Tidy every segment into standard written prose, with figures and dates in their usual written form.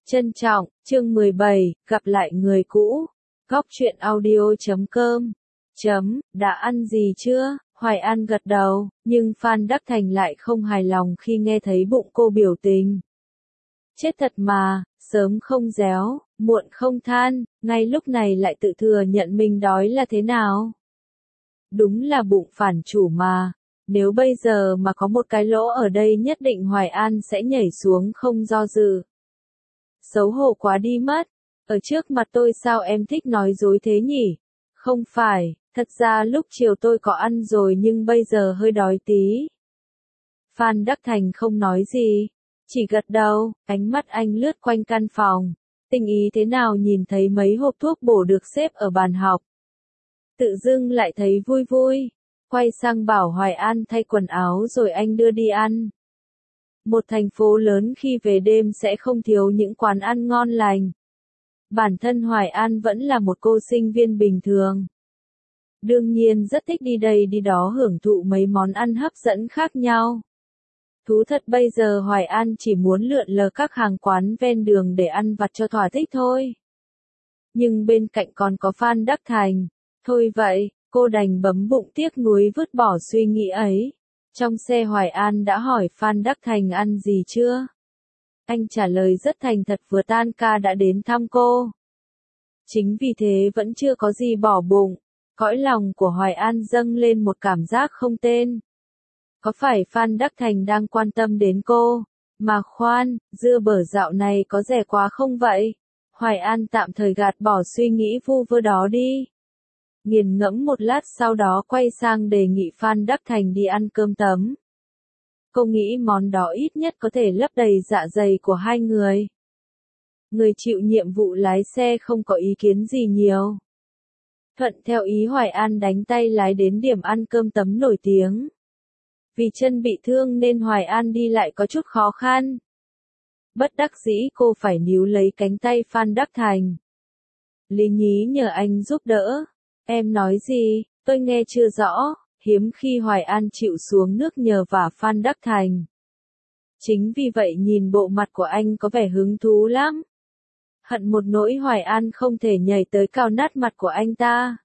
Trân trọng, chương 17, gặp lại người cũ. Góc truyện audio.com. Đã ăn gì chưa? Hoài An gật đầu, nhưng Phan Đắc Thành lại không hài lòng khi nghe thấy bụng cô biểu tình. Chết thật mà, sớm không réo, muộn không than, ngay lúc này lại tự thừa nhận mình đói là thế nào? Đúng là bụng phản chủ mà, nếu bây giờ mà có một cái lỗ ở đây nhất định Hoài An sẽ nhảy xuống không do dự. Xấu hổ quá đi mất, ở trước mặt tôi sao em thích nói dối thế nhỉ? Không phải, thật ra lúc chiều tôi có ăn rồi nhưng bây giờ hơi đói tí. Phan Đắc Thành không nói gì, chỉ gật đầu, ánh mắt anh lướt quanh căn phòng, tinh ý thế nào nhìn thấy mấy hộp thuốc bổ được xếp ở bàn học. Tự dưng lại thấy vui vui, quay sang bảo Hoài An thay quần áo rồi anh đưa đi ăn. Một thành phố lớn khi về đêm sẽ không thiếu những quán ăn ngon lành. Bản thân Hoài An vẫn là một cô sinh viên bình thường. Đương nhiên rất thích đi đây đi đó hưởng thụ mấy món ăn hấp dẫn khác nhau. Thú thật bây giờ Hoài An chỉ muốn lượn lờ các hàng quán ven đường để ăn vặt cho thỏa thích thôi. Nhưng bên cạnh còn có Phan Đắc Thành. Thôi vậy, cô đành bấm bụng tiếc nuối vứt bỏ suy nghĩ ấy. Trong xe Hoài An đã hỏi Phan Đắc Thành ăn gì chưa? Anh trả lời rất thành thật vừa tan ca đã đến thăm cô. Chính vì thế vẫn chưa có gì bỏ bụng, cõi lòng của Hoài An dâng lên một cảm giác không tên. Có phải Phan Đắc Thành đang quan tâm đến cô? Mà khoan, dưa bở dạo này có rẻ quá không vậy? Hoài An tạm thời gạt bỏ suy nghĩ vu vơ đó đi. Nghiền ngẫm một lát sau đó quay sang đề nghị Phan Đắc Thành đi ăn cơm tấm. Cô nghĩ món đó ít nhất có thể lấp đầy dạ dày của hai người. Người chịu nhiệm vụ lái xe không có ý kiến gì nhiều. Thuận theo ý Hoài An đánh tay lái đến điểm ăn cơm tấm nổi tiếng. Vì chân bị thương nên Hoài An đi lại có chút khó khăn. Bất đắc dĩ cô phải níu lấy cánh tay Phan Đắc Thành. Lý nhí nhờ anh giúp đỡ. Em nói gì, tôi nghe chưa rõ, hiếm khi Hoài An chịu xuống nước nhờ vả Phan Đắc Thành. Chính vì vậy nhìn bộ mặt của anh có vẻ hứng thú lắm. Hận một nỗi Hoài An không thể nhảy tới cào nát mặt của anh ta.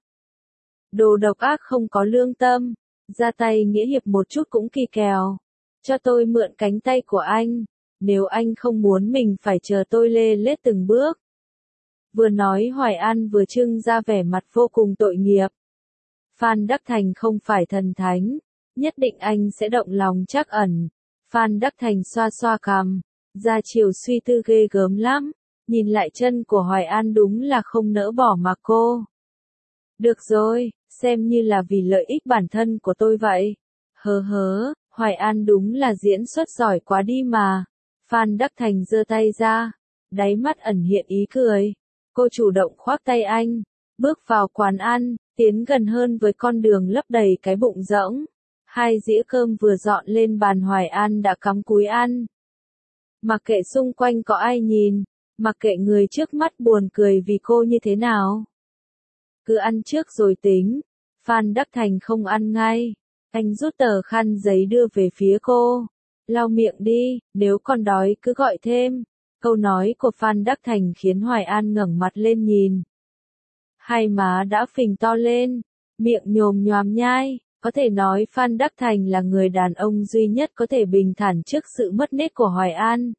Đồ độc ác không có lương tâm, ra tay nghĩa hiệp một chút cũng kỳ kèo. Cho tôi mượn cánh tay của anh, nếu anh không muốn mình phải chờ tôi lê lết từng bước. Vừa nói Hoài An vừa trưng ra vẻ mặt vô cùng tội nghiệp. Phan Đắc Thành không phải thần thánh, nhất định anh sẽ động lòng trắc ẩn. Phan Đắc Thành xoa xoa cằm, ra chiều suy tư ghê gớm lắm, nhìn lại chân của Hoài An đúng là không nỡ bỏ mặc cô. Được rồi, xem như là vì lợi ích bản thân của tôi vậy. Hớ, Hoài An đúng là diễn xuất giỏi quá đi mà. Phan Đắc Thành giơ tay ra, đáy mắt ẩn hiện ý cười. Cô chủ động khoác tay anh, bước vào quán ăn, tiến gần hơn với con đường lấp đầy cái bụng rỗng. Hai dĩa cơm vừa dọn lên bàn Hoài An đã cắm cúi ăn. Mặc kệ xung quanh có ai nhìn, mặc kệ người trước mắt buồn cười vì cô như thế nào. Cứ ăn trước rồi tính. Phan Đắc Thành không ăn ngay. Anh rút tờ khăn giấy đưa về phía cô. Lau miệng đi, nếu còn đói cứ gọi thêm. Câu nói của Phan Đắc Thành khiến Hoài An ngẩng mặt lên nhìn. Hai má đã phình to lên, miệng nhồm nhoàm nhai, có thể nói Phan Đắc Thành là người đàn ông duy nhất có thể bình thản trước sự mất nết của Hoài An.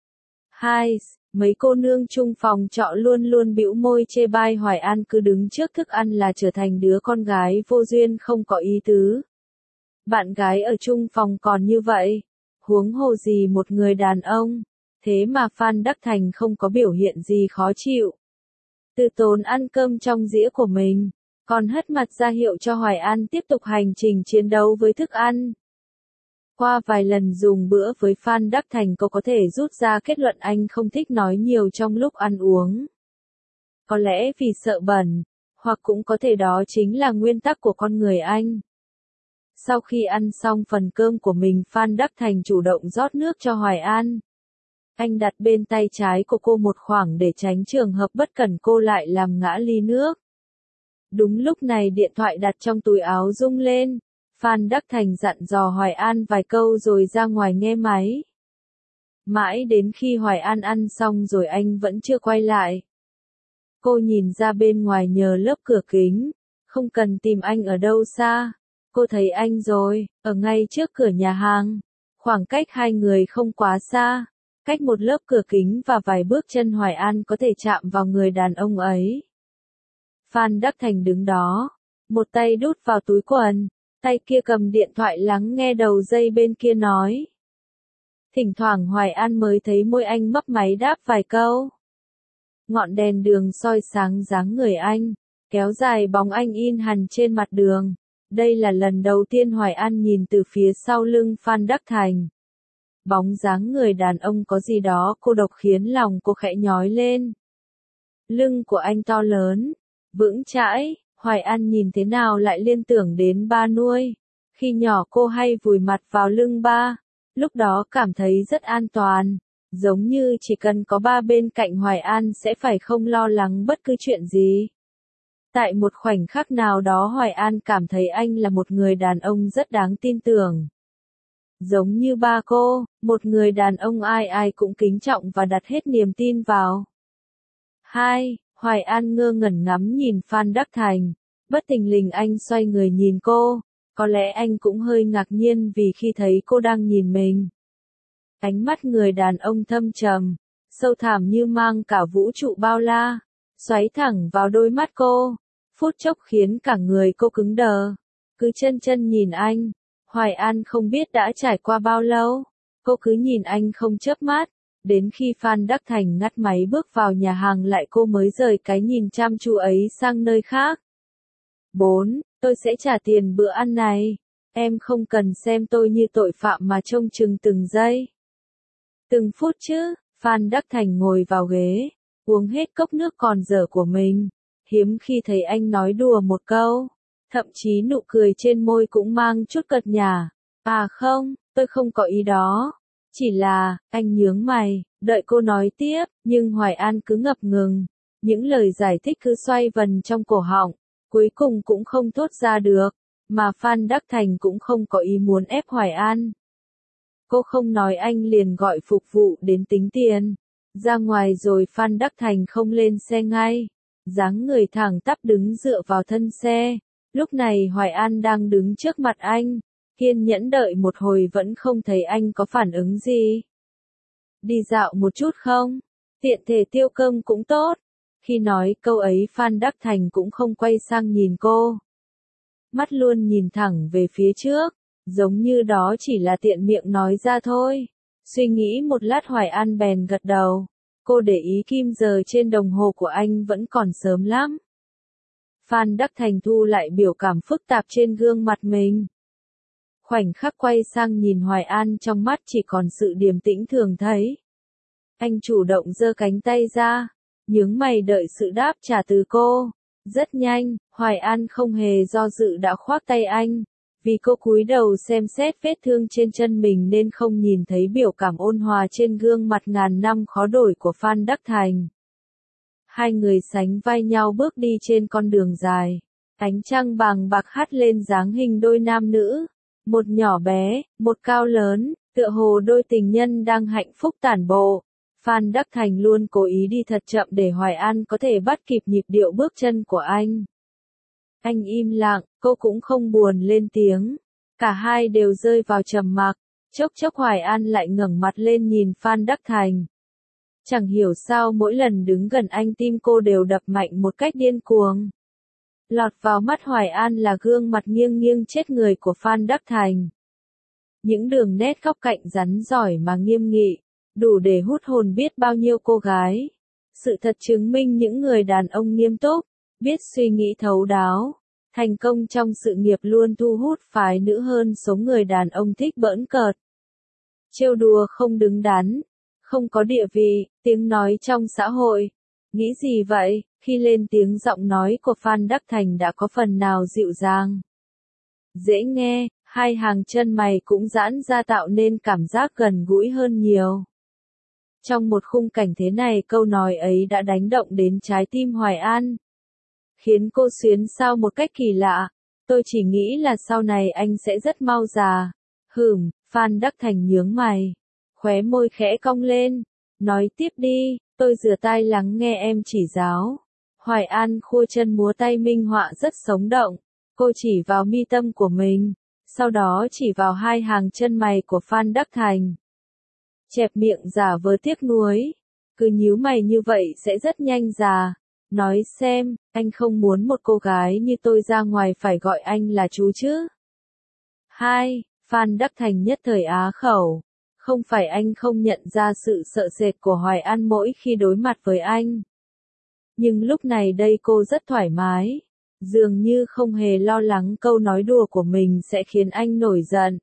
Mấy cô nương chung phòng trọ luôn luôn bĩu môi chê bai Hoài An cứ đứng trước thức ăn là trở thành đứa con gái vô duyên không có ý tứ. Bạn gái ở chung phòng còn như vậy, huống hồ gì một người đàn ông. Thế mà Phan Đắc Thành không có biểu hiện gì khó chịu. Từ tốn ăn cơm trong dĩa của mình, còn hất mặt ra hiệu cho Hoài An tiếp tục hành trình chiến đấu với thức ăn. Qua vài lần dùng bữa với Phan Đắc Thành cô có thể rút ra kết luận anh không thích nói nhiều trong lúc ăn uống. Có lẽ vì sợ bẩn, hoặc cũng có thể đó chính là nguyên tắc của con người anh. Sau khi ăn xong phần cơm của mình Phan Đắc Thành chủ động rót nước cho Hoài An. Anh đặt bên tay trái của cô một khoảng để tránh trường hợp bất cẩn cô lại làm ngã ly nước. Đúng lúc này điện thoại đặt trong túi áo rung lên. Phan Đắc Thành dặn dò Hoài An vài câu rồi ra ngoài nghe máy. Mãi đến khi Hoài An ăn xong rồi anh vẫn chưa quay lại. Cô nhìn ra bên ngoài nhờ lớp cửa kính, không cần tìm anh ở đâu xa. Cô thấy anh rồi, ở ngay trước cửa nhà hàng. Khoảng cách hai người không quá xa, cách một lớp cửa kính và vài bước chân Hoài An có thể chạm vào người đàn ông ấy. Phan Đắc Thành đứng đó, một tay đút vào túi quần, tay kia cầm điện thoại lắng nghe đầu dây bên kia nói. Thỉnh thoảng Hoài An mới thấy môi anh mấp máy đáp vài câu. Ngọn đèn đường soi sáng dáng người anh, kéo dài bóng anh in hằn trên mặt đường. Đây là lần đầu tiên Hoài An nhìn từ phía sau lưng Phan Đắc Thành. Bóng dáng người đàn ông có gì đó cô độc khiến lòng cô khẽ nhói lên. Lưng của anh to lớn, vững chãi, Hoài An nhìn thế nào lại liên tưởng đến ba nuôi. Khi nhỏ cô hay vùi mặt vào lưng ba, lúc đó cảm thấy rất an toàn, giống như chỉ cần có ba bên cạnh Hoài An sẽ phải không lo lắng bất cứ chuyện gì. Tại một khoảnh khắc nào đó Hoài An cảm thấy anh là một người đàn ông rất đáng tin tưởng. Giống như ba cô, một người đàn ông ai ai cũng kính trọng và đặt hết niềm tin vào. 2. Hoài An ngơ ngẩn ngắm nhìn Phan Đắc Thành. Bất thình lình anh xoay người nhìn cô. Có lẽ anh cũng hơi ngạc nhiên vì khi thấy cô đang nhìn mình. Ánh mắt người đàn ông thâm trầm, sâu thẳm như mang cả vũ trụ bao la, xoáy thẳng vào đôi mắt cô. Phút chốc khiến cả người cô cứng đờ. Cứ chân chân nhìn anh. Hoài An không biết đã trải qua bao lâu. Cô cứ nhìn anh không chớp mắt. Đến khi Phan Đắc Thành ngắt máy bước vào nhà hàng lại cô mới rời cái nhìn chăm chú ấy sang nơi khác. 4. Tôi sẽ trả tiền bữa ăn này. Em không cần xem tôi như tội phạm mà trông chừng từng giây. Từng phút chứ. Phan Đắc Thành ngồi vào ghế, uống hết cốc nước còn dở của mình. Hiếm khi thấy anh nói đùa một câu. Thậm chí nụ cười trên môi cũng mang chút cợt nhả. À không, tôi không có ý đó. Chỉ là, anh nhướng mày, đợi cô nói tiếp, nhưng Hoài An cứ ngập ngừng. Những lời giải thích cứ xoay vần trong cổ họng, cuối cùng cũng không thốt ra được, mà Phan Đắc Thành cũng không có ý muốn ép Hoài An. Cô không nói anh liền gọi phục vụ đến tính tiền. Ra ngoài rồi Phan Đắc Thành không lên xe ngay. Dáng người thẳng tắp đứng dựa vào thân xe. Lúc này Hoài An đang đứng trước mặt anh. Kiên nhẫn đợi một hồi vẫn không thấy anh có phản ứng gì. Đi dạo một chút không? Tiện thể tiêu cơm cũng tốt. Khi nói câu ấy Phan Đắc Thành cũng không quay sang nhìn cô. Mắt luôn nhìn thẳng về phía trước, giống như đó chỉ là tiện miệng nói ra thôi. Suy nghĩ một lát Hoài An bèn gật đầu. Cô để ý kim giờ trên đồng hồ của anh vẫn còn sớm lắm. Phan Đắc Thành thu lại biểu cảm phức tạp trên gương mặt mình. Khoảnh khắc quay sang nhìn Hoài An trong mắt chỉ còn sự điềm tĩnh thường thấy. Anh chủ động giơ cánh tay ra, nhướng mày đợi sự đáp trả từ cô. Rất nhanh, Hoài An không hề do dự đã khoác tay anh. Vì cô cúi đầu xem xét vết thương trên chân mình nên không nhìn thấy biểu cảm ôn hòa trên gương mặt ngàn năm khó đổi của Phan Đắc Thành. Hai người sánh vai nhau bước đi trên con đường dài. Ánh trăng bàng bạc hắt lên dáng hình đôi nam nữ. Một nhỏ bé, một cao lớn, tựa hồ đôi tình nhân đang hạnh phúc tản bộ. Phan Đắc Thành luôn cố ý đi thật chậm để Hoài An có thể bắt kịp nhịp điệu bước chân của anh. Anh im lặng, cô cũng không buồn lên tiếng. Cả hai đều rơi vào trầm mặc. Chốc chốc Hoài An lại ngẩng mặt lên nhìn Phan Đắc Thành. Chẳng hiểu sao mỗi lần đứng gần anh tim cô đều đập mạnh một cách điên cuồng. Lọt vào mắt Hoài An là gương mặt nghiêng nghiêng chết người của Phan Đắc Thành. Những đường nét góc cạnh rắn giỏi mà nghiêm nghị, đủ để hút hồn biết bao nhiêu cô gái. Sự thật chứng minh những người đàn ông nghiêm túc, biết suy nghĩ thấu đáo, thành công trong sự nghiệp luôn thu hút phái nữ hơn số người đàn ông thích bỡn cợt. Trêu đùa không đứng đắn, không có địa vị, tiếng nói trong xã hội. Nghĩ gì vậy? Khi lên tiếng giọng nói của Phan Đắc Thành đã có phần nào dịu dàng. Dễ nghe, hai hàng chân mày cũng giãn ra tạo nên cảm giác gần gũi hơn nhiều. Trong một khung cảnh thế này câu nói ấy đã đánh động đến trái tim Hoài An. Khiến cô xuyến sao một cách kỳ lạ. Tôi chỉ nghĩ là sau này anh sẽ rất mau già. Phan Đắc Thành nhướng mày. khóe môi khẽ cong lên. Nói tiếp đi, tôi rửa tai lắng nghe em chỉ giáo. Hoài An khua chân múa tay minh họa rất sống động. Cô chỉ vào mi tâm của mình, sau đó chỉ vào hai hàng chân mày của Phan Đắc Thành. Chẹp miệng giả vờ tiếc nuối. Cứ nhíu mày như vậy sẽ rất nhanh già. Nói xem, anh không muốn một cô gái như tôi ra ngoài phải gọi anh là chú chứ? 2. Phan Đắc Thành nhất thời á khẩu. Không phải anh không nhận ra sự sợ sệt của Hoài An mỗi khi đối mặt với anh. Nhưng lúc này đây cô rất thoải mái. Dường như không hề lo lắng câu nói đùa của mình sẽ khiến anh nổi giận.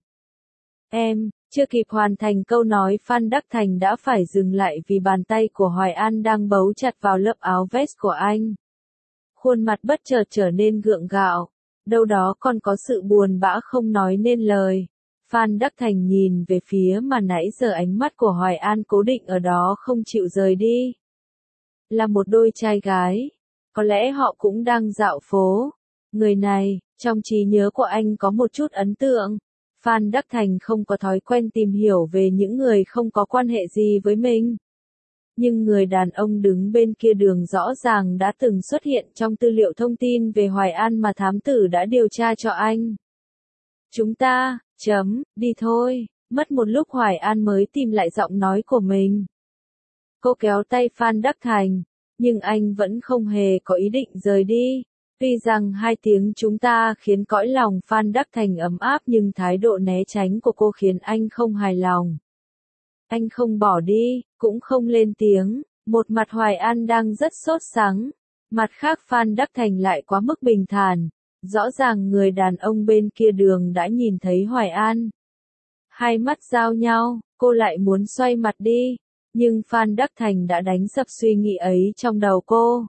Em, chưa kịp hoàn thành câu nói Phan Đắc Thành đã phải dừng lại vì bàn tay của Hoài An đang bấu chặt vào lớp áo vest của anh. Khuôn mặt bất chợt trở nên gượng gạo, đâu đó còn có sự buồn bã không nói nên lời. Phan Đắc Thành nhìn về phía mà nãy giờ ánh mắt của Hoài An cố định ở đó không chịu rời đi. Là một đôi trai gái, có lẽ họ cũng đang dạo phố. Người này, trong trí nhớ của anh có một chút ấn tượng. Phan Đắc Thành không có thói quen tìm hiểu về những người không có quan hệ gì với mình. Nhưng người đàn ông đứng bên kia đường rõ ràng đã từng xuất hiện trong tư liệu thông tin về Hoài An mà thám tử đã điều tra cho anh. Chúng ta, đi thôi, mất một lúc Hoài An mới tìm lại giọng nói của mình. Cô kéo tay Phan Đắc Thành, nhưng anh vẫn không hề có ý định rời đi. Tuy rằng hai tiếng chúng ta khiến cõi lòng Phan Đắc Thành ấm áp nhưng thái độ né tránh của cô khiến anh không hài lòng. Anh không bỏ đi, cũng không lên tiếng, một mặt Hoài An đang rất sốt sắng, mặt khác Phan Đắc Thành lại quá mức bình thản, rõ ràng người đàn ông bên kia đường đã nhìn thấy Hoài An. Hai mắt giao nhau, cô lại muốn xoay mặt đi, nhưng Phan Đắc Thành đã đánh sập suy nghĩ ấy trong đầu cô.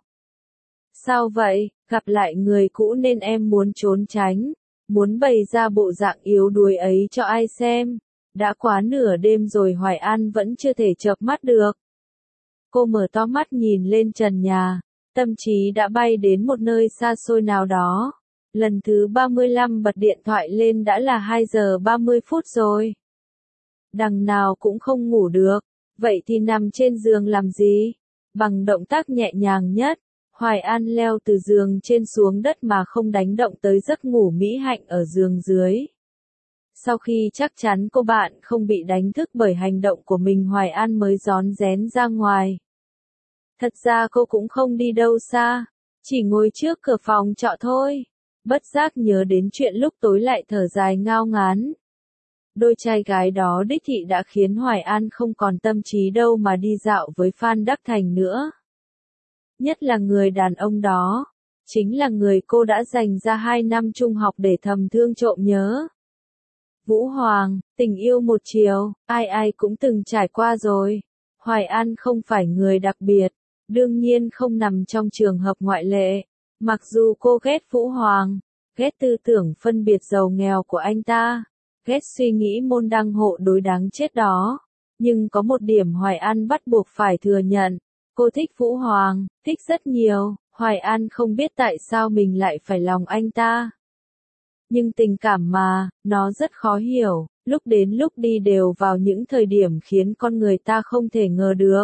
Sao vậy, gặp lại người cũ nên em muốn trốn tránh, muốn bày ra bộ dạng yếu đuối ấy cho ai xem. Đã quá nửa đêm rồi Hoài An vẫn chưa thể chợp mắt được. Cô mở to mắt nhìn lên trần nhà, tâm trí đã bay đến một nơi xa xôi nào đó. Lần thứ 35 bật điện thoại lên đã là 2 giờ 30 phút rồi. Đằng nào cũng không ngủ được, vậy thì nằm trên giường làm gì? Bằng động tác nhẹ nhàng nhất, Hoài An leo từ giường trên xuống đất mà không đánh động tới giấc ngủ mỹ hạnh ở giường dưới. Sau khi chắc chắn cô bạn không bị đánh thức bởi hành động của mình Hoài An mới rón rén ra ngoài. Thật ra cô cũng không đi đâu xa, chỉ ngồi trước cửa phòng trọ thôi. Bất giác nhớ đến chuyện lúc tối lại thở dài ngao ngán. Đôi trai gái đó đích thị đã khiến Hoài An không còn tâm trí đâu mà đi dạo với Phan Đắc Thành nữa. Nhất là người đàn ông đó, chính là người cô đã dành ra 2 năm trung học để thầm thương trộm nhớ. Vũ Hoàng, tình yêu một chiều, ai ai cũng từng trải qua rồi. Hoài An không phải người đặc biệt, đương nhiên không nằm trong trường hợp ngoại lệ. Mặc dù cô ghét Vũ Hoàng, ghét tư tưởng phân biệt giàu nghèo của anh ta, ghét suy nghĩ môn đăng hộ đối đáng chết đó, nhưng có một điểm Hoài An bắt buộc phải thừa nhận, cô thích Vũ Hoàng, thích rất nhiều. Hoài An không biết tại sao mình lại phải lòng anh ta. Nhưng tình cảm mà, nó rất khó hiểu, lúc đến lúc đi đều vào những thời điểm khiến con người ta không thể ngờ được.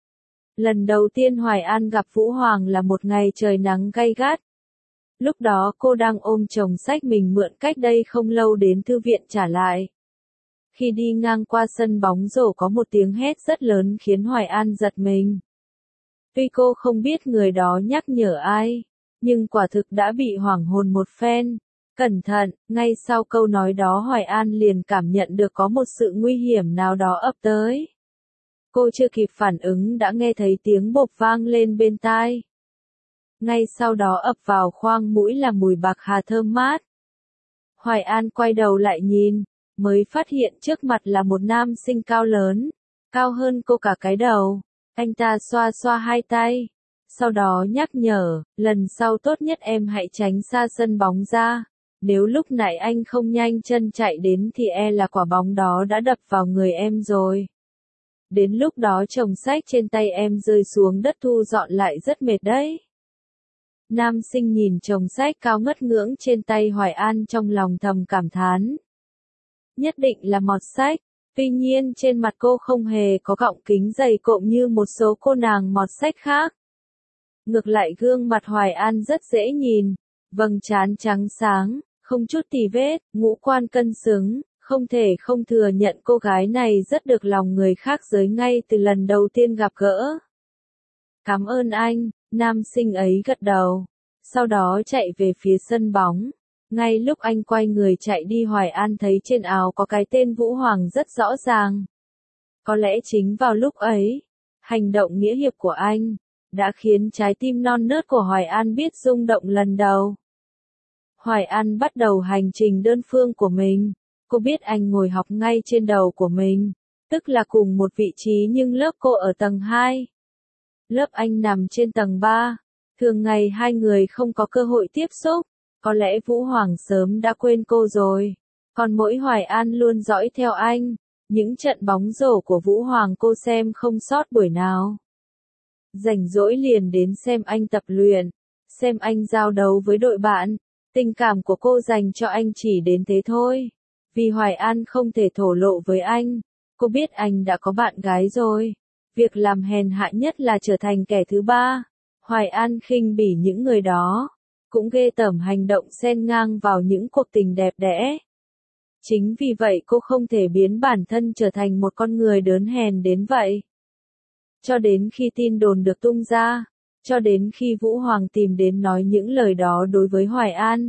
Lần đầu tiên Hoài An gặp Vũ Hoàng là một ngày trời nắng gay gắt. Lúc đó cô đang ôm chồng sách mình mượn cách đây không lâu đến thư viện trả lại. Khi đi ngang qua sân bóng rổ có một tiếng hét rất lớn khiến Hoài An giật mình. Tuy cô không biết người đó nhắc nhở ai, nhưng quả thực đã bị hoảng hồn một phen. Cẩn thận, ngay sau câu nói đó Hoài An liền cảm nhận được có một sự nguy hiểm nào đó ập tới. Cô chưa kịp phản ứng đã nghe thấy tiếng bộp vang lên bên tai. Ngay sau đó ập vào khoang mũi là mùi bạc hà thơm mát. Hoài An quay đầu lại nhìn, mới phát hiện trước mặt là một nam sinh cao lớn, cao hơn cô cả cái đầu. Anh ta xoa xoa hai tay, sau đó nhắc nhở, lần sau tốt nhất em hãy tránh xa sân bóng ra. Nếu lúc nãy anh không nhanh chân chạy đến thì là quả bóng đó đã đập vào người em rồi. Đến lúc đó chồng sách trên tay em rơi xuống đất thu dọn lại rất mệt đấy. Nam sinh nhìn chồng sách cao ngất ngưỡng trên tay Hoài An trong lòng thầm cảm thán. Nhất định là mọt sách, Tuy nhiên trên mặt cô không hề có gọng kính dày cộm như một số cô nàng mọt sách khác. Ngược lại gương mặt Hoài An rất dễ nhìn, vầng trán trắng sáng, không chút tì vết, ngũ quan cân xứng, không thể không thừa nhận cô gái này rất được lòng người khác giới ngay từ lần đầu tiên gặp gỡ. Cảm ơn anh, nam sinh ấy gật đầu, sau đó chạy về phía sân bóng. Ngay lúc anh quay người chạy đi Hoài An thấy trên áo có cái tên Vũ Hoàng rất rõ ràng. Có lẽ chính vào lúc ấy, hành động nghĩa hiệp của anh đã khiến trái tim non nớt của Hoài An biết rung động lần đầu. Hoài An bắt đầu hành trình đơn phương của mình. Cô biết anh ngồi học ngay trên đầu của mình, tức là cùng một vị trí nhưng lớp cô ở tầng 2. Lớp anh nằm trên tầng 3. Thường ngày hai người không có cơ hội tiếp xúc. Có lẽ Vũ Hoàng sớm đã quên cô rồi. Còn mỗi Hoài An luôn dõi theo anh. Những trận bóng rổ của Vũ Hoàng cô xem không sót buổi nào. Rảnh rỗi liền đến xem anh tập luyện, xem anh giao đấu với đội bạn. Tình cảm của cô dành cho anh chỉ đến thế thôi. Vì Hoài An không thể thổ lộ với anh. Cô biết anh đã có bạn gái rồi. Việc làm hèn hạ nhất là trở thành kẻ thứ ba. Hoài An khinh bỉ những người đó. Cũng ghê tởm hành động xen ngang vào những cuộc tình đẹp đẽ. Chính vì vậy cô không thể biến bản thân trở thành một con người đớn hèn đến vậy. Cho đến khi tin đồn được tung ra, cho đến khi Vũ Hoàng tìm đến nói những lời đó đối với Hoài An.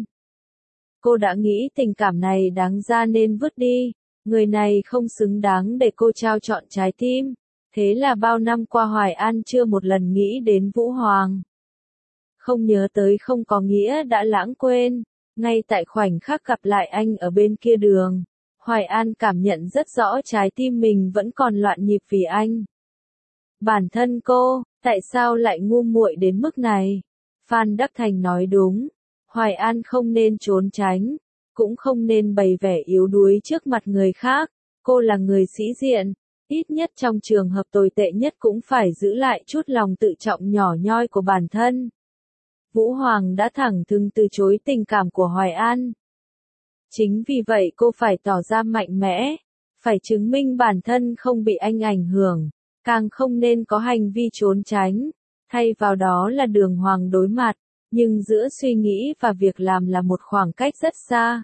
Cô đã nghĩ tình cảm này đáng ra nên vứt đi, người này không xứng đáng để cô trao trọn trái tim. Thế là bao năm qua Hoài An chưa một lần nghĩ đến Vũ Hoàng. Không nhớ tới không có nghĩa đã lãng quên. Ngay tại khoảnh khắc gặp lại anh ở bên kia đường, Hoài An cảm nhận rất rõ trái tim mình vẫn còn loạn nhịp vì anh. Bản thân cô, tại sao lại ngu muội đến mức này? Phan Đắc Thành nói đúng. Hoài An không nên trốn tránh, cũng không nên bày vẻ yếu đuối trước mặt người khác. Cô là người sĩ diện, ít nhất trong trường hợp tồi tệ nhất cũng phải giữ lại chút lòng tự trọng nhỏ nhoi của bản thân. Vũ Hoàng đã thẳng thừng từ chối tình cảm của Hoài An. Chính vì vậy cô phải tỏ ra mạnh mẽ, phải chứng minh bản thân không bị anh ảnh hưởng, càng không nên có hành vi trốn tránh, thay vào đó là đường hoàng đối mặt, nhưng giữa suy nghĩ và việc làm là một khoảng cách rất xa.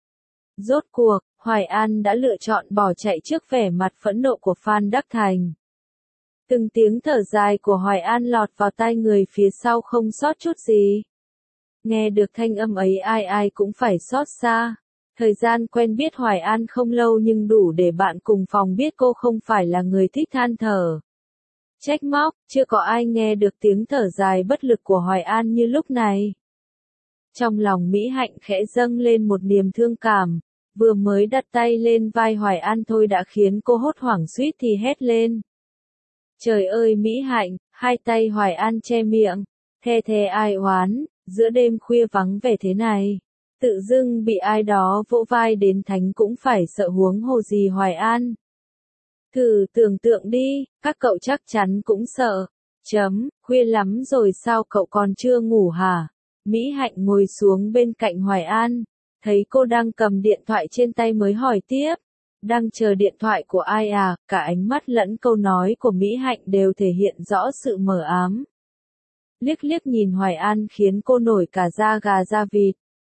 Rốt cuộc, Hoài An đã lựa chọn bỏ chạy trước vẻ mặt phẫn nộ của Phan Đắc Thành. Từng tiếng thở dài của Hoài An lọt vào tai người phía sau không sót chút gì. Nghe được thanh âm ấy ai ai cũng phải xót xa. Thời gian quen biết Hoài An không lâu nhưng đủ để bạn cùng phòng biết cô không phải là người thích than thở. Trách móc, chưa có ai nghe được tiếng thở dài bất lực của Hoài An như lúc này. Trong lòng Mỹ Hạnh khẽ dâng lên một niềm thương cảm, vừa mới đặt tay lên vai Hoài An thôi đã khiến cô hốt hoảng suýt thì hét lên. Trời ơi Mỹ Hạnh, hai tay Hoài An che miệng, the thé ai oán, giữa đêm khuya vắng vẻ thế này. Tự dưng bị ai đó vỗ vai đến thánh cũng phải sợ huống hồ gì Hoài An. Thử tưởng tượng đi, các cậu chắc chắn cũng sợ. Khuya lắm rồi sao cậu còn chưa ngủ hả? Mỹ Hạnh ngồi xuống bên cạnh Hoài An, thấy cô đang cầm điện thoại trên tay mới hỏi tiếp. Đang chờ điện thoại của ai à? Cả ánh mắt lẫn câu nói của Mỹ Hạnh đều thể hiện rõ sự mờ ám. Liếc liếc nhìn Hoài An khiến cô nổi cả da gà da vịt.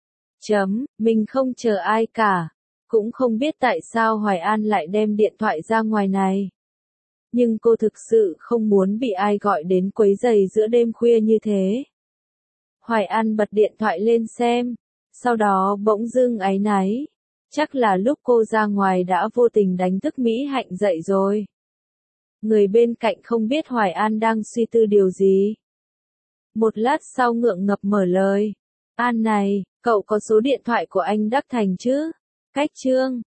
Mình không chờ ai cả. Cũng không biết tại sao Hoài An lại đem điện thoại ra ngoài này. Nhưng cô thực sự không muốn bị ai gọi đến quấy rầy giữa đêm khuya như thế. Hoài An bật điện thoại lên xem, sau đó bỗng dưng áy náy. Chắc là lúc cô ra ngoài đã vô tình đánh thức Mỹ Hạnh dậy rồi. Người bên cạnh không biết Hoài An đang suy tư điều gì. Một lát sau ngượng ngập mở lời. An này, cậu có số điện thoại của anh Đắc Thành chứ? Cách Trương,